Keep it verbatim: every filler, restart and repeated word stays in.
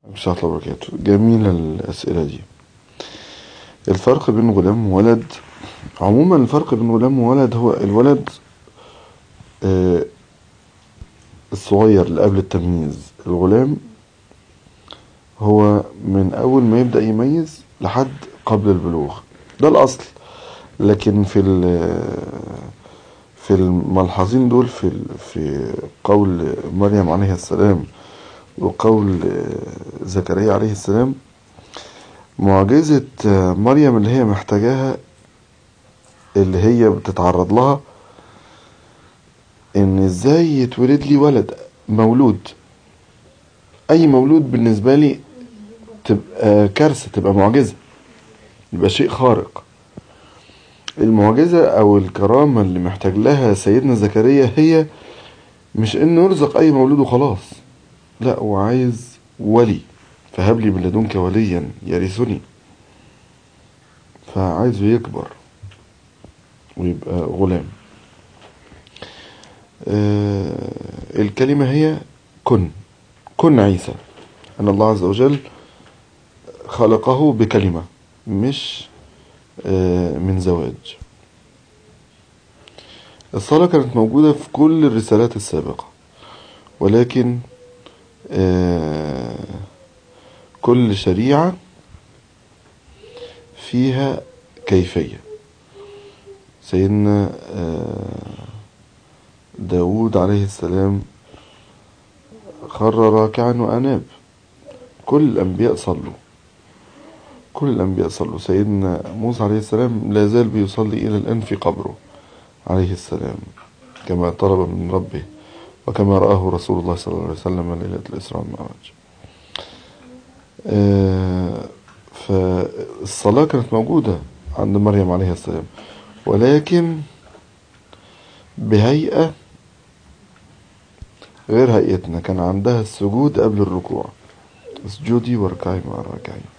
ورحمة الله وبركاته. جميلة الأسئلة دي. الفرق بين غلام وولد. عموما الفرق بين غلام وولد هو الولد آه الصغير اللي قبل التمييز. الغلام هو من أول ما يبدأ يميز لحد قبل البلوغ، ده الأصل. لكن في في الملحظين دول في في قول مريم عليه السلام وقول زكريا عليه السلام، معجزة مريم اللي هي محتاجاها، اللي هي بتتعرض لها، ان ازاي يتولد لي ولد مولود. اي مولود بالنسبة لي تبقى كارثة، تبقى معجزة، يبقى شيء خارق. المعجزة او الكرامة اللي محتاج لها سيدنا زكريا هي مش انه يرزق اي مولود وخلاص، لا، هو عايز ولي، فهب لي من لدنك وليا يرثني. فعايزه يكبر ويبقى غلام. آه الكلمة هي كن كن عيسى، أن الله عز وجل خلقه بكلمة، مش آه من زواج. الصلاة كانت موجودة في كل الرسالات السابقة، ولكن آه كل شريعة فيها كيفية. سيدنا آه داود عليه السلام خر راكعا وأناب. كل الأنبياء صلوا كل الأنبياء صلوا سيدنا موسى عليه السلام لا زال بيصلي إلى الآن في قبره عليه السلام، كما طلب من ربه وكما رآه رسول الله صلى الله عليه وسلم ليلة الإسراء والمعراج. آه فالصلاة كانت موجودة عند مريم عليه السلام، ولكن بهيئة غير هيئتنا. كان عندها السجود قبل الركوع، اسجدي واركعي مع الراكعين.